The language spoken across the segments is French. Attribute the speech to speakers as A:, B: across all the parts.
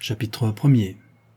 A: Chapitre 1er.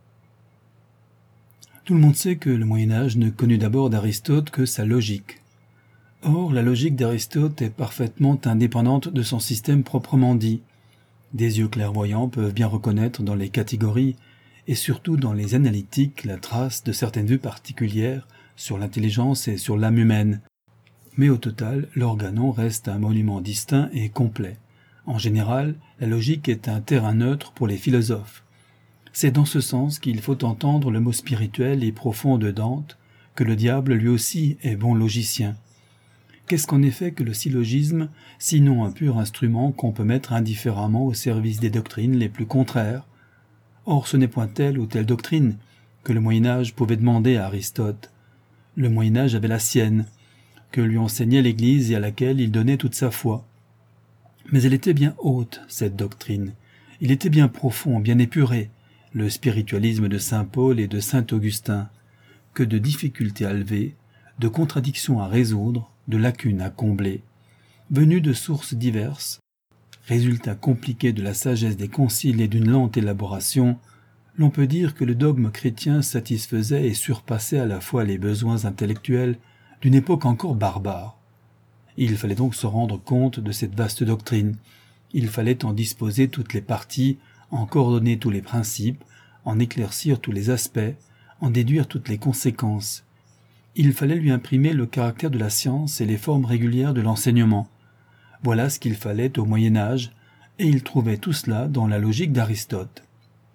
A: Tout le monde sait que le Moyen-Âge ne connut d'abord d'Aristote que sa logique. Or, la logique d'Aristote est parfaitement indépendante de son système proprement dit. Des yeux clairvoyants peuvent bien reconnaître dans les catégories, et surtout dans les analytiques, la trace de certaines vues particulières sur l'intelligence et sur l'âme humaine. Mais au total, l'organon reste un monument distinct et complet. En général, la logique est un terrain neutre pour les philosophes. C'est dans ce sens qu'il faut entendre le mot spirituel et profond de Dante, que le diable lui aussi est bon logicien. Qu'est-ce qu'en effet que le syllogisme, sinon un pur instrument qu'on peut mettre indifféremment au service des doctrines les plus contraires? Or ce n'est point telle ou telle doctrine que le Moyen-Âge pouvait demander à Aristote. Le Moyen-Âge avait la sienne, que lui enseignait l'Église et à laquelle il donnait toute sa foi. Mais elle était bien haute, cette doctrine. Il était bien profond, bien épuré, le spiritualisme de saint Paul et de saint Augustin. Que de difficultés à lever, de contradictions à résoudre, de lacunes à combler. Venues de sources diverses, résultat compliqué de la sagesse des conciles et d'une lente élaboration, l'on peut dire que le dogme chrétien satisfaisait et surpassait à la fois les besoins intellectuels d'une époque encore barbare. Il fallait donc se rendre compte de cette vaste doctrine. Il fallait en disposer toutes les parties, en coordonner tous les principes, en éclaircir tous les aspects, en déduire toutes les conséquences. Il fallait lui imprimer le caractère de la science et les formes régulières de l'enseignement. Voilà ce qu'il fallait au Moyen-Âge, et il trouvait tout cela dans la logique d'Aristote.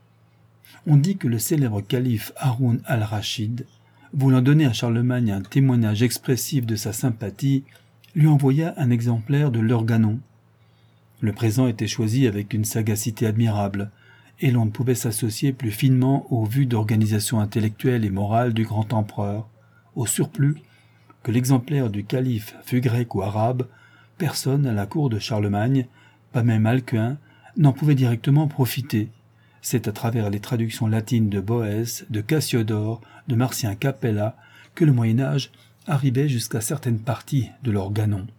A: On dit que le célèbre calife Haroun al-Rachid, voulant donner à Charlemagne un témoignage expressif de sa sympathie, lui envoya un exemplaire de l'Organon. Le présent était choisi avec une sagacité admirable, et l'on ne pouvait s'associer plus finement aux vues d'organisation intellectuelle et morale du grand empereur. Au surplus, que l'exemplaire du calife fût grec ou arabe, personne à la cour de Charlemagne, pas même Alcuin, n'en pouvait directement profiter. C'est à travers les traductions latines de Boès, de Cassiodore, de Marcien Capella, que le Moyen-Âge arrivait jusqu'à certaines parties de l'Organon.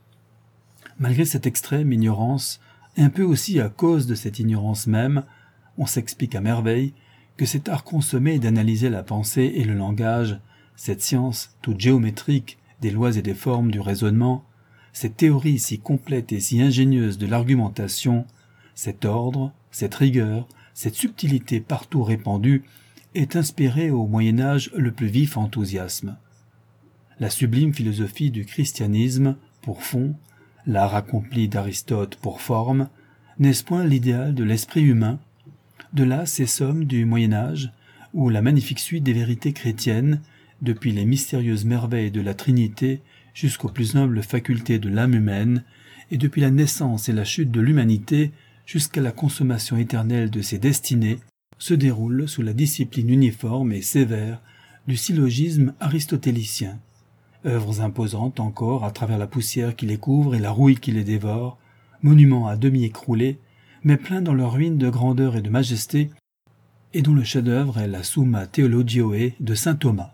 A: Malgré cette extrême ignorance, et un peu aussi à cause de cette ignorance même, on s'explique à merveille que cet art consommé d'analyser la pensée et le langage, cette science toute géométrique des lois et des formes du raisonnement, cette théorie si complète et si ingénieuse de l'argumentation, cet ordre, cette rigueur, cette subtilité partout répandue, est inspiré au Moyen-Âge le plus vif enthousiasme. La sublime philosophie du christianisme, pour fond, l'art accompli d'Aristote pour forme, n'est-ce point l'idéal de l'esprit humain? De là ces sommes du Moyen-Âge, où la magnifique suite des vérités chrétiennes, depuis les mystérieuses merveilles de la Trinité jusqu'aux plus nobles facultés de l'âme humaine, et depuis la naissance et la chute de l'humanité jusqu'à la consommation éternelle de ses destinées, se déroule sous la discipline uniforme et sévère du syllogisme aristotélicien. Œuvres imposantes encore à travers la poussière qui les couvre et la rouille qui les dévore, monuments à demi écroulés, mais pleins dans leur ruine de grandeur et de majesté, et dont le chef-d'œuvre est la Summa Theologioe de saint Thomas.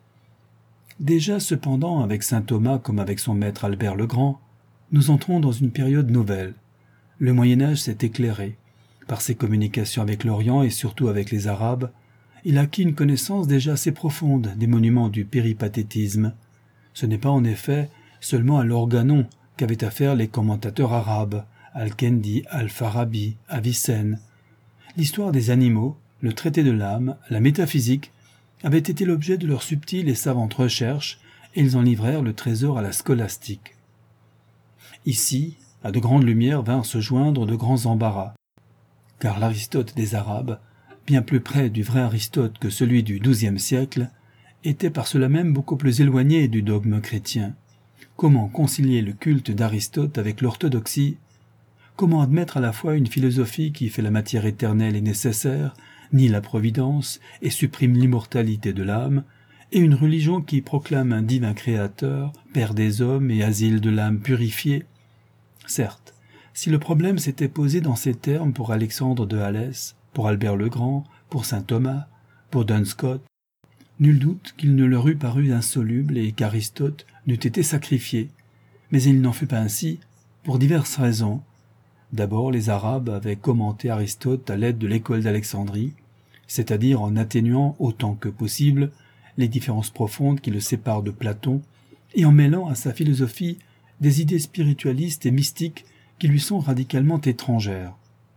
A: Déjà cependant, avec saint Thomas comme avec son maître Albert le Grand, nous entrons dans une période nouvelle. Le Moyen-Âge s'est éclairé. Par ses communications avec l'Orient et surtout avec les Arabes, il acquit une connaissance déjà assez profonde des monuments du péripatétisme. Ce n'est pas en effet seulement à l'Organon qu'avaient affaire les commentateurs arabes, Al-Kendi, Al-Farabi, Avicenne. L'histoire des animaux, le traité de l'âme, la métaphysique, avaient été l'objet de leurs subtiles et savantes recherches, et ils en livrèrent le trésor à la scolastique. Ici, à de grandes lumières vinrent se joindre de grands embarras, car l'Aristote des Arabes, bien plus près du vrai Aristote que celui du XIIe siècle, était par cela même beaucoup plus éloigné du dogme chrétien. Comment concilier le culte d'Aristote avec l'orthodoxie? Comment admettre à la fois une philosophie qui fait la matière éternelle et nécessaire, nie la providence et supprime l'immortalité de l'âme, et une religion qui proclame un divin créateur, père des hommes et asile de l'âme purifiée? Certes, si le problème s'était posé dans ces termes pour Alexandre de Alès, pour Albert le Grand, pour saint Thomas, pour Duns Scotus, nul doute qu'il ne leur eût paru insoluble et qu'Aristote n'eût été sacrifié. Mais il n'en fut pas ainsi, pour diverses raisons. D'abord, les Arabes avaient commenté Aristote à l'aide de l'école d'Alexandrie, c'est-à-dire en atténuant autant que possible les différences profondes qui le séparent de Platon et en mêlant à sa philosophie des idées spiritualistes et mystiques qui lui sont radicalement étrangères.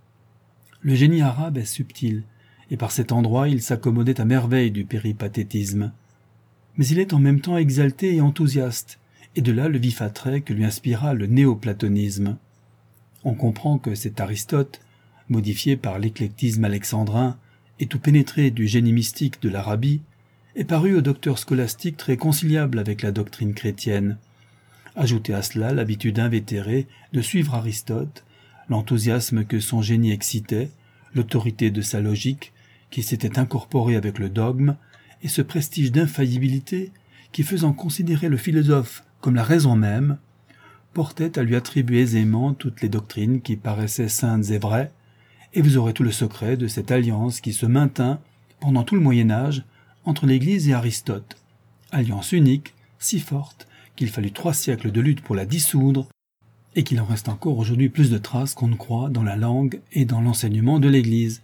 A: Le génie arabe est subtil, et par cet endroit il s'accommodait à merveille du péripatétisme. Mais il est en même temps exalté et enthousiaste, et de là le vif attrait que lui inspira le néoplatonisme. On comprend que cet Aristote, modifié par l'éclectisme alexandrin et tout pénétré du génie mystique de l'Arabie, est paru au docteur scolastique très conciliable avec la doctrine chrétienne. Ajoutez à cela l'habitude invétérée de suivre Aristote, l'enthousiasme que son génie excitait, l'autorité de sa logique qui s'était incorporée avec le dogme, et ce prestige d'infaillibilité qui, faisant considérer le philosophe comme la raison même, portait à lui attribuer aisément toutes les doctrines qui paraissaient saintes et vraies, et vous aurez tout le secret de cette alliance qui se maintint pendant tout le Moyen-Âge entre l'Église et Aristote, alliance unique, si forte qu'il fallut 3 siècles de lutte pour la dissoudre, et qu'il en reste encore aujourd'hui plus de traces qu'on ne croit dans la langue et dans l'enseignement de l'Église.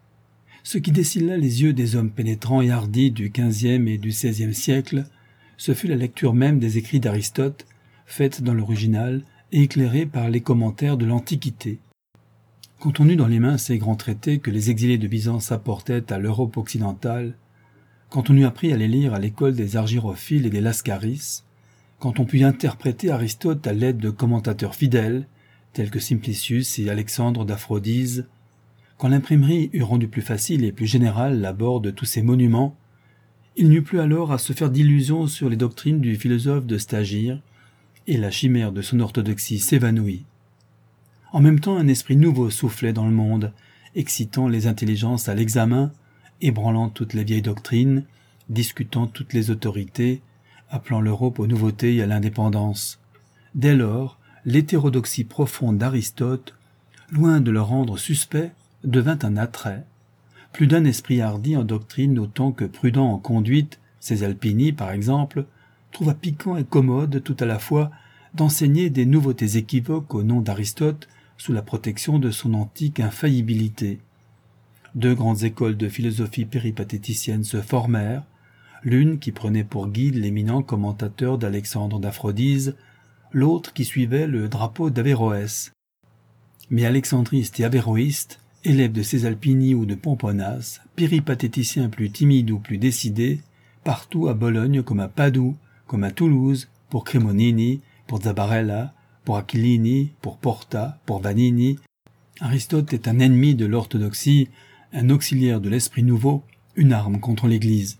A: Ce qui décilla les yeux des hommes pénétrants et hardis du XVe et du XVIe siècle, ce fut la lecture même des écrits d'Aristote, faite dans l'original et éclairée par les commentaires de l'Antiquité. Quand on eut dans les mains ces grands traités que les exilés de Byzance apportaient à l'Europe occidentale, quand on eut appris à les lire à l'école des argyrophiles et des lascaris, quand on put interpréter Aristote à l'aide de commentateurs fidèles, tels que Simplicius et Alexandre d'Aphrodise, quand l'imprimerie eut rendu plus facile et plus général l'abord de tous ces monuments, il n'y eut plus alors à se faire d'illusions sur les doctrines du philosophe de Stagir, et la chimère de son orthodoxie s'évanouit. En même temps, un esprit nouveau soufflait dans le monde, excitant les intelligences à l'examen, ébranlant toutes les vieilles doctrines, discutant toutes les autorités, appelant l'Europe aux nouveautés et à l'indépendance. Dès lors, l'hétérodoxie profonde d'Aristote, loin de le rendre suspect, devint un attrait. Plus d'un esprit hardi en doctrine autant que prudent en conduite, ces Alpini par exemple, trouva piquant et commode tout à la fois d'enseigner des nouveautés équivoques au nom d'Aristote sous la protection de son antique infaillibilité. 2 grandes écoles de philosophie péripatéticienne se formèrent, l'une qui prenait pour guide l'éminent commentateur d'Alexandre d'Aphrodise, l'autre qui suivait le drapeau d'Averroès. Mais alexandristes et averroïstes, élèves de Césalpini ou de Pomponas, péripatéticiens plus timides ou plus décidés, partout à Bologne comme à Padoue, comme à Toulouse, pour Cremonini, pour Zabarella, pour Aquilini, pour Porta, pour Vanini. Aristote est un ennemi de l'orthodoxie, un auxiliaire de l'esprit nouveau, une arme contre l'Église.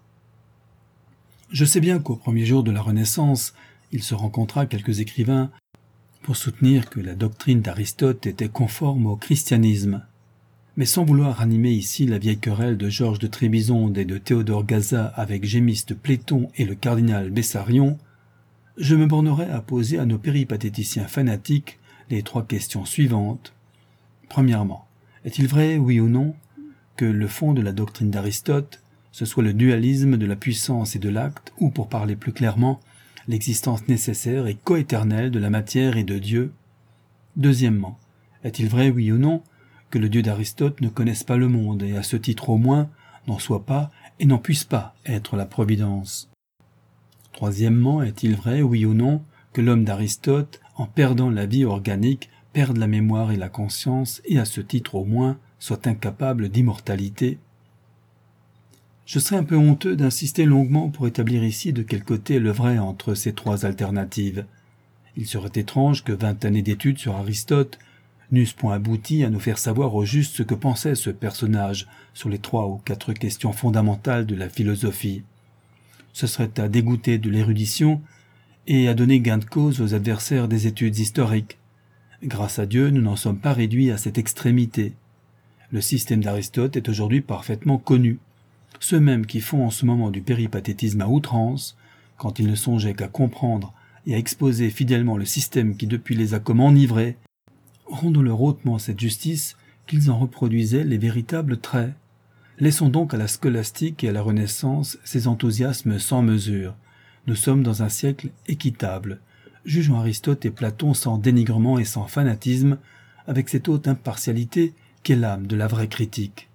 A: Je sais bien qu'au premier jour de la Renaissance, il se rencontra quelques écrivains pour soutenir que la doctrine d'Aristote était conforme au christianisme. Mais sans vouloir animer ici la vieille querelle de Georges de Trébizonde et de Théodore Gaza avec Gémiste Pléton et le cardinal Bessarion, je me bornerai à poser à nos péripatéticiens fanatiques les 3 questions suivantes. Premièrement, est-il vrai, oui ou non, que le fond de la doctrine d'Aristote, ce soit le dualisme de la puissance et de l'acte, ou pour parler plus clairement, l'existence nécessaire et coéternelle de la matière et de Dieu? Deuxièmement, est-il vrai, oui ou non, que le Dieu d'Aristote ne connaisse pas le monde et à ce titre au moins n'en soit pas et n'en puisse pas être la providence? Troisièmement, est-il vrai, oui ou non, que l'homme d'Aristote, en perdant la vie organique, perde la mémoire et la conscience et à ce titre au moins soit incapable d'immortalité? Je serais un peu honteux d'insister longuement pour établir ici de quel côté est le vrai entre ces 3 alternatives. Il serait étrange que 20 années d'études sur Aristote n'eussent point abouti à nous faire savoir au juste ce que pensait ce personnage sur les 3 ou 4 questions fondamentales de la philosophie. Ce serait à dégoûter de l'érudition et à donner gain de cause aux adversaires des études historiques. Grâce à Dieu, nous n'en sommes pas réduits à cette extrémité. Le système d'Aristote est aujourd'hui parfaitement connu. Ceux mêmes qui font en ce moment du péripatétisme à outrance, quand ils ne songeaient qu'à comprendre et à exposer fidèlement le système qui depuis les a comme enivrés, rendons-leur hautement cette justice qu'ils en reproduisaient les véritables traits. Laissons donc à la scolastique et à la Renaissance ces enthousiasmes sans mesure. Nous sommes dans un siècle équitable. Jugeons Aristote et Platon sans dénigrement et sans fanatisme, avec cette haute impartialité qu'est l'âme de la vraie critique.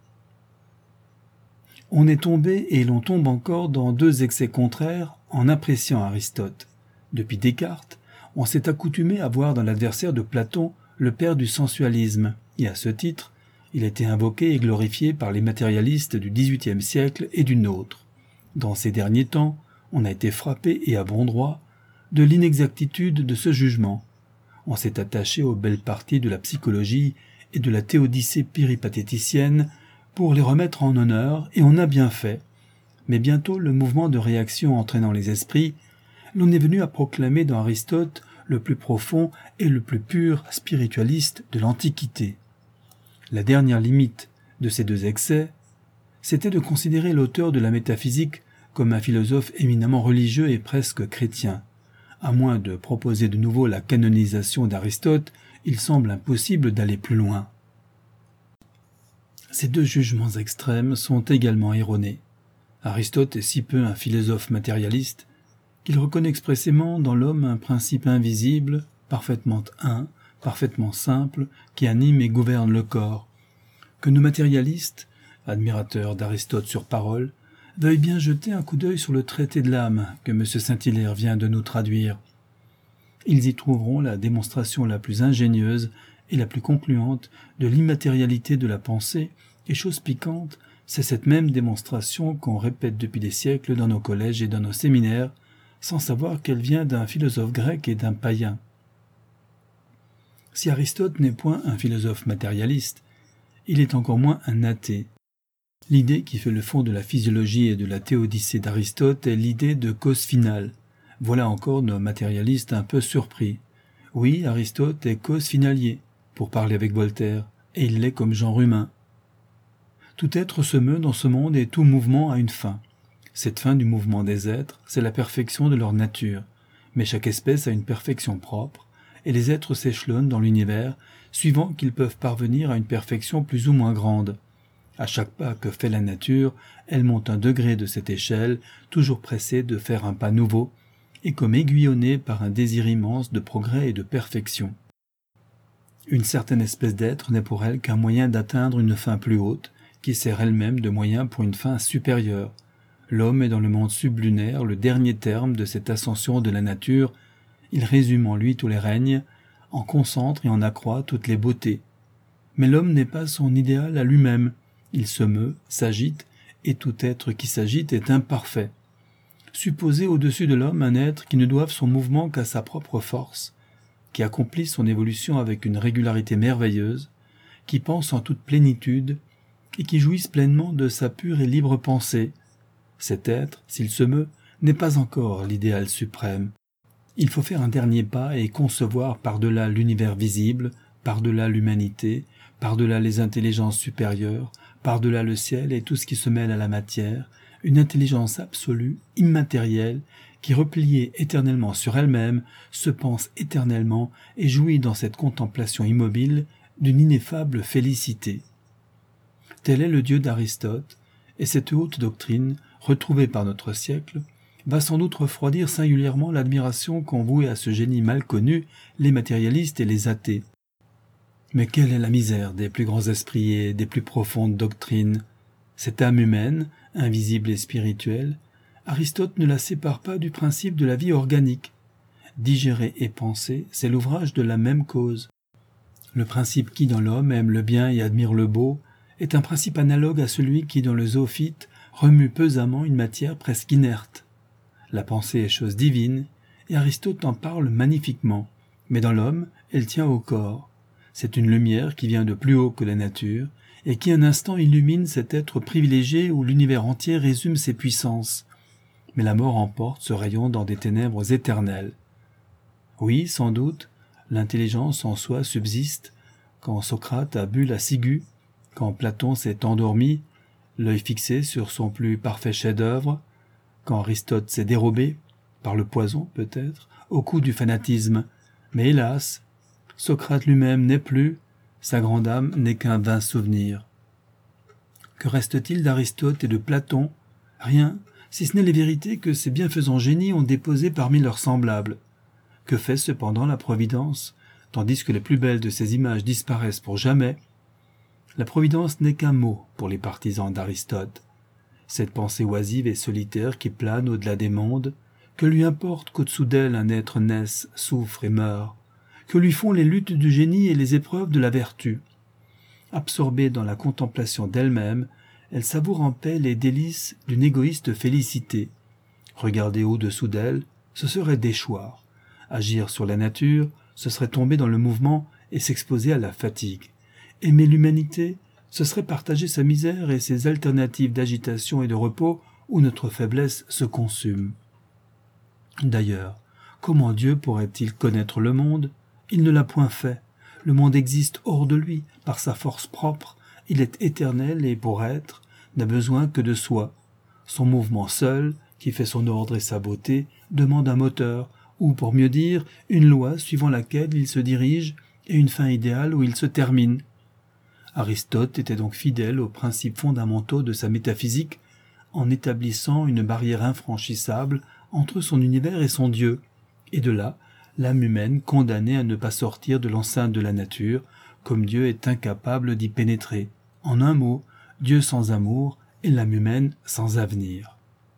A: On est tombé et l'on tombe encore dans deux excès contraires en appréciant Aristote. Depuis Descartes, on s'est accoutumé à voir dans l'adversaire de Platon le père du sensualisme, et à ce titre, il a été invoqué et glorifié par les matérialistes du XVIIIe siècle et du nôtre. Dans ces derniers temps, on a été frappé, et à bon droit, de l'inexactitude de ce jugement. On s'est attaché aux belles parties de la psychologie et de la théodicée péripatéticienne pour les remettre en honneur, et on a bien fait. Mais bientôt, le mouvement de réaction entraînant les esprits, l'on est venu à proclamer dans Aristote le plus profond et le plus pur spiritualiste de l'Antiquité. La dernière limite de ces deux excès, c'était de considérer l'auteur de la métaphysique comme un philosophe éminemment religieux et presque chrétien. À moins de proposer de nouveau la canonisation d'Aristote, il semble impossible d'aller plus loin. Ces deux jugements extrêmes sont également erronés. Aristote est si peu un philosophe matérialiste qu'il reconnaît expressément dans l'homme un principe invisible, parfaitement un, parfaitement simple, qui anime et gouverne le corps, que nos matérialistes, admirateurs d'Aristote sur parole, veuillent bien jeter un coup d'œil sur le traité de l'âme que M. Saint-Hilaire vient de nous traduire. Ils y trouveront la démonstration la plus ingénieuse et la plus concluante de l'immatérialité de la pensée, et chose piquante, c'est cette même démonstration qu'on répète depuis des siècles dans nos collèges et dans nos séminaires, sans savoir qu'elle vient d'un philosophe grec et d'un païen. Si Aristote n'est point un philosophe matérialiste, il est encore moins un athée. L'idée qui fait le fond de la physiologie et de la théodicée d'Aristote est l'idée de cause finale. Voilà encore nos matérialistes un peu surpris. Oui, Aristote est cause finalier, pour parler avec Voltaire, et il l'est comme genre humain. Tout être se meut dans ce monde et tout mouvement a une fin. Cette fin du mouvement des êtres, c'est la perfection de leur nature. Mais chaque espèce a une perfection propre, et les êtres s'échelonnent dans l'univers, suivant qu'ils peuvent parvenir à une perfection plus ou moins grande. À chaque pas que fait la nature, elle monte un degré de cette échelle, toujours pressée de faire un pas nouveau, et comme aiguillonnée par un désir immense de progrès et de perfection. Une certaine espèce d'être n'est pour elle qu'un moyen d'atteindre une fin plus haute, qui sert elle-même de moyen pour une fin supérieure. L'homme est dans le monde sublunaire le dernier terme de cette ascension de la nature. Il résume en lui tous les règnes, en concentre et en accroît toutes les beautés. Mais l'homme n'est pas son idéal à lui-même. Il se meut, s'agite, et tout être qui s'agite est imparfait. Supposez au-dessus de l'homme un être qui ne doive son mouvement qu'à sa propre force, qui accomplit son évolution avec une régularité merveilleuse, qui pense en toute plénitude, et qui jouisse pleinement de sa pure et libre pensée. Cet être, s'il se meut, n'est pas encore l'idéal suprême. Il faut faire un dernier pas et concevoir par-delà l'univers visible, par-delà l'humanité, par-delà les intelligences supérieures, par-delà le ciel et tout ce qui se mêle à la matière, une intelligence absolue, immatérielle, qui, repliée éternellement sur elle-même, se pense éternellement et jouit dans cette contemplation immobile d'une ineffable félicité. Tel est le Dieu d'Aristote, et cette haute doctrine, retrouvée par notre siècle, va sans doute refroidir singulièrement l'admiration qu'ont vouée à ce génie mal connu les matérialistes et les athées. Mais quelle est la misère des plus grands esprits et des plus profondes doctrines? Cette âme humaine, invisible et spirituelle, Aristote ne la sépare pas du principe de la vie organique. Digérer et penser, c'est l'ouvrage de la même cause. Le principe qui, dans l'homme, aime le bien et admire le beau, est un principe analogue à celui qui, dans le zoophyte, remue pesamment une matière presque inerte. La pensée est chose divine, et Aristote en parle magnifiquement, mais dans l'homme, elle tient au corps. C'est une lumière qui vient de plus haut que la nature, et qui un instant illumine cet être privilégié où l'univers entier résume ses puissances. Mais la mort emporte ce rayon dans des ténèbres éternelles. Oui, sans doute, l'intelligence en soi subsiste, quand Socrate a bu la ciguë, quand Platon s'est endormi, l'œil fixé sur son plus parfait chef-d'œuvre, quand Aristote s'est dérobé, par le poison peut-être, au coup du fanatisme. Mais hélas, Socrate lui-même n'est plus, sa grande âme n'est qu'un vain souvenir. Que reste-t-il d'Aristote et de Platon? Rien, si ce n'est les vérités que ces bienfaisants génies ont déposées parmi leurs semblables. Que fait cependant la Providence? tandis que les plus belles de ces images disparaissent pour jamais, la providence n'est qu'un mot pour les partisans d'Aristote. Cette pensée oisive et solitaire qui plane au-delà des mondes, que lui importe qu'au-dessous d'elle un être naisse, souffre et meure, que lui font les luttes du génie et les épreuves de la vertu. Absorbée dans la contemplation d'elle-même, elle savoure en paix les délices d'une égoïste félicité. Regarder au-dessous d'elle, ce serait déchoir. Agir sur la nature, ce serait tomber dans le mouvement et s'exposer à la fatigue. Aimer l'humanité, ce serait partager sa misère et ses alternatives d'agitation et de repos où notre faiblesse se consume. D'ailleurs, comment Dieu pourrait-il connaître le monde? Il ne l'a point fait. Le monde existe hors de lui, par sa force propre. Il est éternel et pour être, n'a besoin que de soi. Son mouvement seul, qui fait son ordre et sa beauté, demande un moteur, ou pour mieux dire, une loi suivant laquelle il se dirige et une fin idéale où il se termine. Aristote était donc fidèle aux principes fondamentaux de sa métaphysique en établissant une barrière infranchissable entre son univers et son Dieu, et de là, l'âme humaine condamnée à ne pas sortir de l'enceinte de la nature, comme Dieu est incapable d'y pénétrer. En un mot, Dieu sans amour et l'âme humaine sans avenir.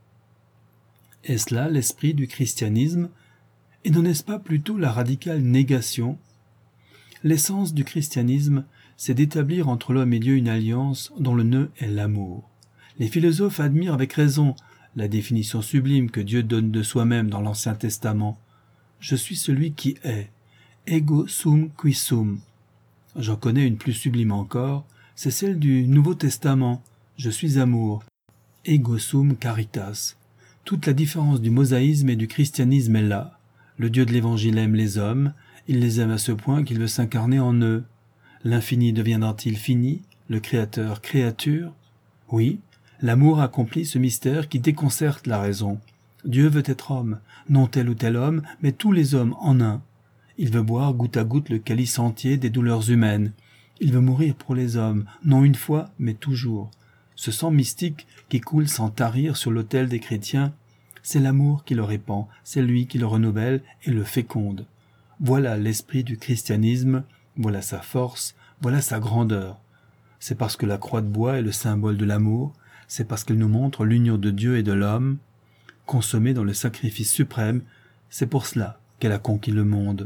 A: Est-ce là l'esprit du christianisme, et n'en est-ce pas plutôt la radicale négation? L'essence du christianisme, c'est d'établir entre l'homme et Dieu une alliance dont le nœud est l'amour. Les philosophes admirent avec raison la définition sublime que Dieu donne de soi-même dans l'Ancien Testament. « Je suis celui qui est, ego sum qui sum ». J'en connais une plus sublime encore, c'est celle du Nouveau Testament. « Je suis amour, ego sum caritas ». Toute la différence du mosaïsme et du christianisme est là. Le Dieu de l'Évangile aime les hommes, il les aime à ce point qu'il veut s'incarner en eux. L'infini deviendra-t-il fini, le Créateur créature? Oui, l'amour accomplit ce mystère qui déconcerte la raison. Dieu veut être homme, non tel ou tel homme, mais tous les hommes en un. Il veut boire goutte à goutte le calice entier des douleurs humaines. Il veut mourir pour les hommes, non une fois, mais toujours. Ce sang mystique qui coule sans tarir sur l'autel des chrétiens, c'est l'amour qui le répand, c'est lui qui le renouvelle et le féconde. Voilà l'esprit du christianisme, voilà sa force, voilà sa grandeur. C'est parce que la croix de bois est le symbole de l'amour, c'est parce qu'elle nous montre l'union de Dieu et de l'homme, consommée dans le sacrifice suprême, c'est pour cela qu'elle a conquis le monde.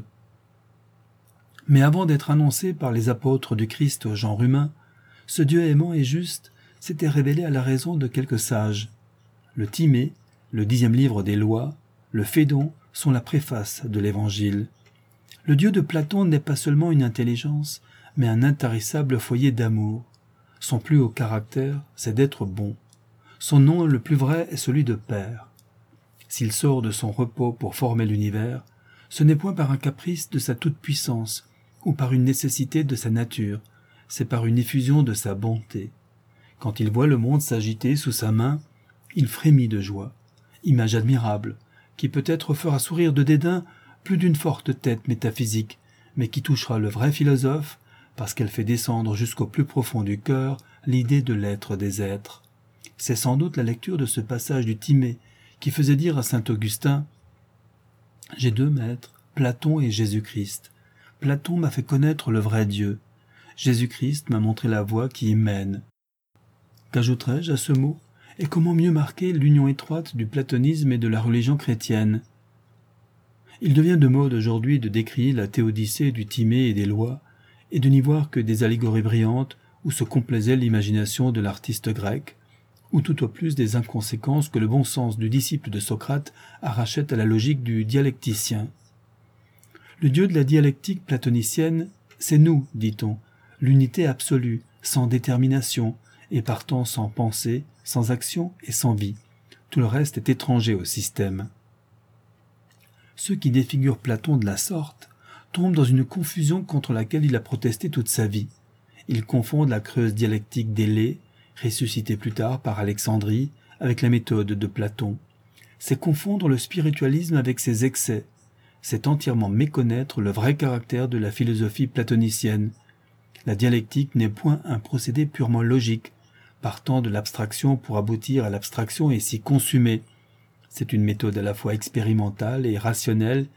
A: Mais avant d'être annoncé par les apôtres du Christ au genre humain, ce Dieu aimant et juste s'était révélé à la raison de quelques sages. Le Timée, le 10e livre des lois, le Phédon sont la préface de l'Évangile. Le Dieu de Platon n'est pas seulement une intelligence, mais un intarissable foyer d'amour. Son plus haut caractère, c'est d'être bon. Son nom le plus vrai est celui de Père. S'il sort de son repos pour former l'univers, ce n'est point par un caprice de sa toute-puissance ou par une nécessité de sa nature, c'est par une effusion de sa bonté. Quand il voit le monde s'agiter sous sa main, il frémit de joie. Image admirable, qui peut-être fera sourire de dédain plus d'une forte tête métaphysique, mais qui touchera le vrai philosophe, parce qu'elle fait descendre jusqu'au plus profond du cœur l'idée de l'être des êtres. C'est sans doute la lecture de ce passage du Timée qui faisait dire à saint Augustin « J'ai deux maîtres, Platon et Jésus-Christ. Platon m'a fait connaître le vrai Dieu. Jésus-Christ m'a montré la voie qui y mène. » Qu'ajouterais-je à ce mot? Et comment mieux marquer l'union étroite du platonisme et de la religion chrétienne? Il devient de mode aujourd'hui de décrier la théodicée du Timée et des lois, et de n'y voir que des allégories brillantes où se complaisait l'imagination de l'artiste grec, ou tout au plus des inconséquences que le bon sens du disciple de Socrate arrachait à la logique du dialecticien. Le Dieu de la dialectique platonicienne, c'est nous, dit-on, l'unité absolue, sans détermination, et partant sans pensée, sans action et sans vie. Tout le reste est étranger au système. Ceux qui défigurent Platon de la sorte tombent dans une confusion contre laquelle il a protesté toute sa vie. Ils confondent la creuse dialectique d'Élée, ressuscitée plus tard par Alexandrie, avec la méthode de Platon. C'est confondre le spiritualisme avec ses excès. C'est entièrement méconnaître le vrai caractère de la philosophie platonicienne. La dialectique n'est point un procédé purement logique, partant de l'abstraction pour aboutir à l'abstraction et s'y consumer. C'est une méthode à la fois expérimentale et rationnelle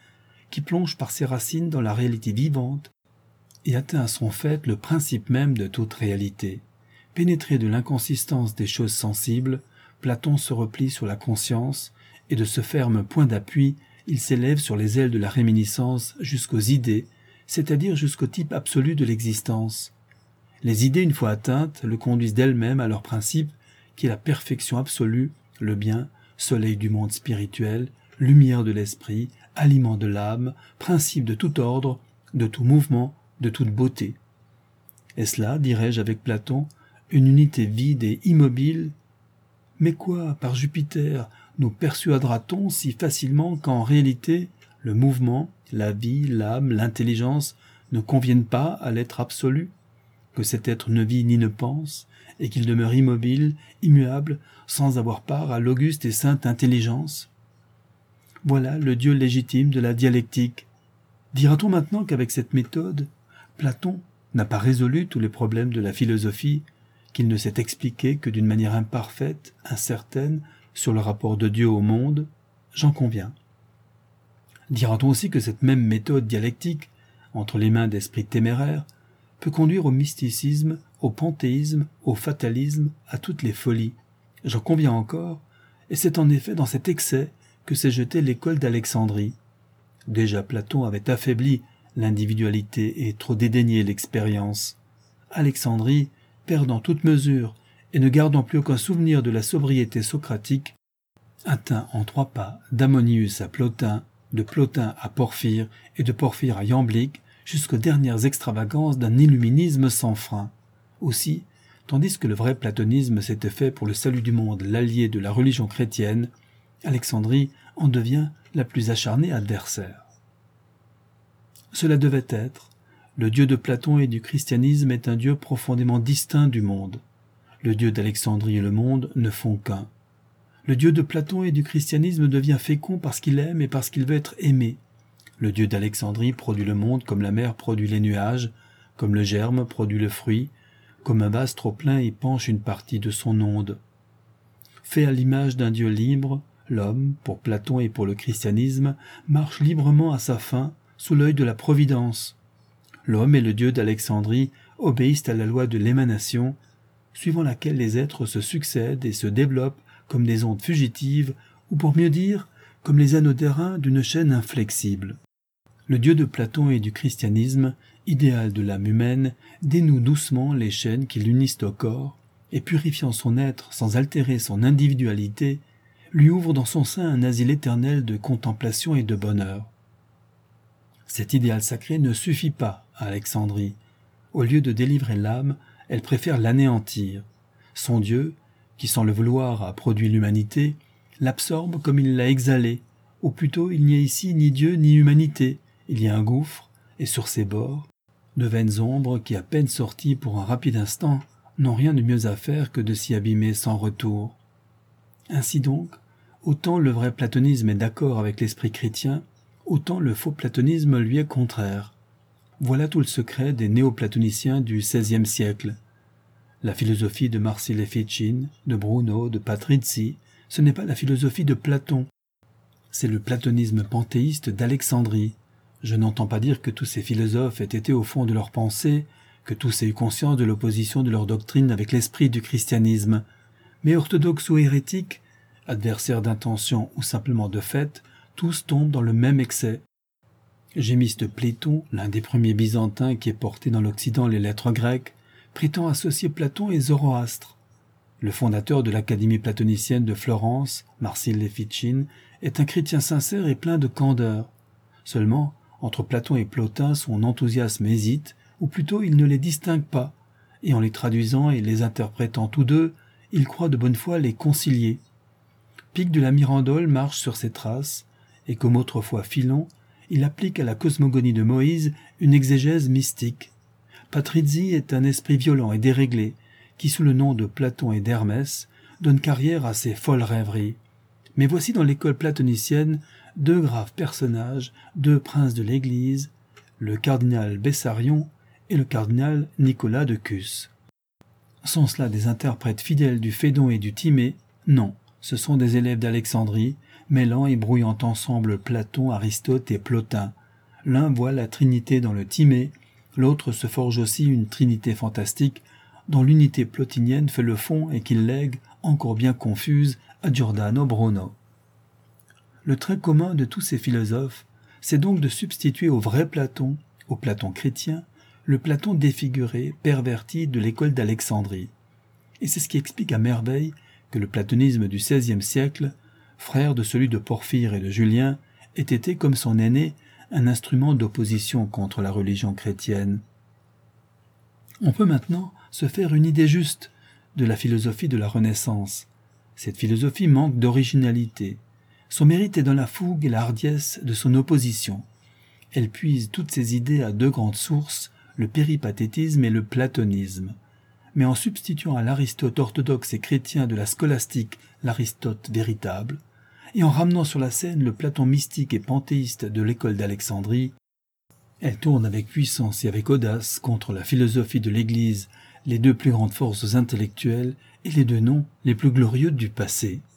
A: qui plonge par ses racines dans la réalité vivante et atteint à son fait le principe même de toute réalité. Pénétré de l'inconsistance des choses sensibles, Platon se replie sur la conscience et de ce ferme point d'appui, il s'élève sur les ailes de la réminiscence jusqu'aux idées, c'est-à-dire jusqu'au type absolu de l'existence. Les idées, une fois atteintes, le conduisent d'elles-mêmes à leur principe, qui est la perfection absolue, le bien, soleil du monde spirituel, lumière de l'esprit, aliment de l'âme, principe de tout ordre, de tout mouvement, de toute beauté. Est-ce là, dirais-je avec Platon, une unité vide et immobile? Mais quoi, par Jupiter, nous persuadera-t-on si facilement qu'en réalité, le mouvement, la vie, l'âme, l'intelligence ne conviennent pas à l'être absolu, que cet être ne vit ni ne pense, et qu'il demeure immobile, immuable, sans avoir part à l'auguste et sainte intelligence? Voilà le Dieu légitime de la dialectique. Dira-t-on maintenant qu'avec cette méthode, Platon n'a pas résolu tous les problèmes de la philosophie, qu'il ne s'est expliqué que d'une manière imparfaite, incertaine, sur le rapport de Dieu au monde? J'en conviens. Dira-t-on aussi que cette même méthode dialectique, entre les mains d'esprits téméraires, peut conduire au mysticisme, au panthéisme, au fatalisme, à toutes les folies? J'en conviens encore, et c'est en effet dans cet excès que s'est jetée l'école d'Alexandrie. Déjà Platon avait affaibli l'individualité et trop dédaigné l'expérience. Alexandrie, perdant toute mesure et ne gardant plus aucun souvenir de la sobriété socratique, atteint en 3 pas d'Ammonius à Plotin, de Plotin à Porphyre et de Porphyre à Iamblique, jusqu'aux dernières extravagances d'un illuminisme sans frein. Aussi, tandis que le vrai platonisme s'était fait pour le salut du monde l'allié de la religion chrétienne, Alexandrie en devient la plus acharnée adversaire. Cela devait être. Le Dieu de Platon et du christianisme est un Dieu profondément distinct du monde. Le Dieu d'Alexandrie et le monde ne font qu'un. Le Dieu de Platon et du christianisme devient fécond parce qu'il aime et parce qu'il veut être aimé. Le Dieu d'Alexandrie produit le monde comme la mer produit les nuages, comme le germe produit le fruit, comme un vase trop plein y penche une partie de son onde. Fait à l'image d'un Dieu libre, l'homme, pour Platon et pour le christianisme, marche librement à sa fin, sous l'œil de la providence. L'homme et le Dieu d'Alexandrie obéissent à la loi de l'émanation, suivant laquelle les êtres se succèdent et se développent comme des ondes fugitives, ou pour mieux dire, comme les anneaux d'airain d'une chaîne inflexible. Le Dieu de Platon et du christianisme, idéal de l'âme humaine, dénoue doucement les chaînes qui l'unissent au corps, et purifiant son être sans altérer son individualité, lui ouvre dans son sein un asile éternel de contemplation et de bonheur. Cet idéal sacré ne suffit pas à Alexandrie. Au lieu de délivrer l'âme, elle préfère l'anéantir. Son Dieu, qui sans le vouloir a produit l'humanité, l'absorbe comme il l'a exhalé, ou plutôt il n'y a ici ni Dieu ni humanité, il y a un gouffre, et sur ses bords, de vaines ombres qui, à peine sorties pour un rapide instant, n'ont rien de mieux à faire que de s'y abîmer sans retour. Ainsi donc, autant le vrai platonisme est d'accord avec l'esprit chrétien, autant le faux platonisme lui est contraire. Voilà tout le secret des néoplatoniciens du XVIe siècle. La philosophie de Marsil et Fichin, de Bruno, de Patrizzi, ce n'est pas la philosophie de Platon. C'est le platonisme panthéiste d'Alexandrie. Je n'entends pas dire que tous ces philosophes aient été au fond de leur pensée, que tous aient eu conscience de l'opposition de leur doctrine avec l'esprit du christianisme. Mais orthodoxes ou hérétiques, adversaires d'intention ou simplement de fait, tous tombent dans le même excès. Gémiste Pléton, l'un des premiers byzantins qui ait porté dans l'Occident les lettres grecques, prétend associer Platon et Zoroastre. Le fondateur de l'Académie platonicienne de Florence, Marsil et Fichin, est un chrétien sincère et plein de candeur. Seulement, entre Platon et Plotin, son enthousiasme hésite, ou plutôt il ne les distingue pas, et en les traduisant et les interprétant tous deux, il croit de bonne foi les concilier. Pic de la Mirandole marche sur ses traces, et comme autrefois Philon, il applique à la cosmogonie de Moïse une exégèse mystique. Patrizzi est un esprit violent et déréglé, qui sous le nom de Platon et d'Hermès, donne carrière à ses folles rêveries. Mais voici dans l'école platonicienne 2 graves personnages, 2 princes de l'Église, le cardinal Bessarion et le cardinal Nicolas de Cus. Sont cela des interprètes fidèles du Phédon et du Timée? Non, ce sont des élèves d'Alexandrie, mêlant et brouillant ensemble Platon, Aristote et Plotin, L'un voit la Trinité dans le Timée, l'autre se forge aussi une Trinité fantastique dont l'unité plotinienne fait le fond et qu'il lègue, encore bien confuse, à Giordano Bruno. Le trait commun de tous ces philosophes, c'est donc de substituer au vrai Platon, au Platon chrétien, le Platon défiguré, perverti de l'école d'Alexandrie. Et c'est ce qui explique à merveille que le platonisme du XVIe siècle, frère de celui de Porphyre et de Julien, ait été, comme son aîné, un instrument d'opposition contre la religion chrétienne. On peut maintenant se faire une idée juste de la philosophie de la Renaissance. Cette philosophie manque d'originalité. Son mérite est dans la fougue et la hardiesse de son opposition. Elle puise toutes ses idées à deux grandes sources, le péripatétisme et le platonisme. Mais en substituant à l'Aristote orthodoxe et chrétien de la scolastique l'Aristote véritable, et en ramenant sur la scène le Platon mystique et panthéiste de l'école d'Alexandrie, elle tourne avec puissance et avec audace contre la philosophie de l'Église, les deux plus grandes forces intellectuelles et les deux noms les plus glorieux du passé.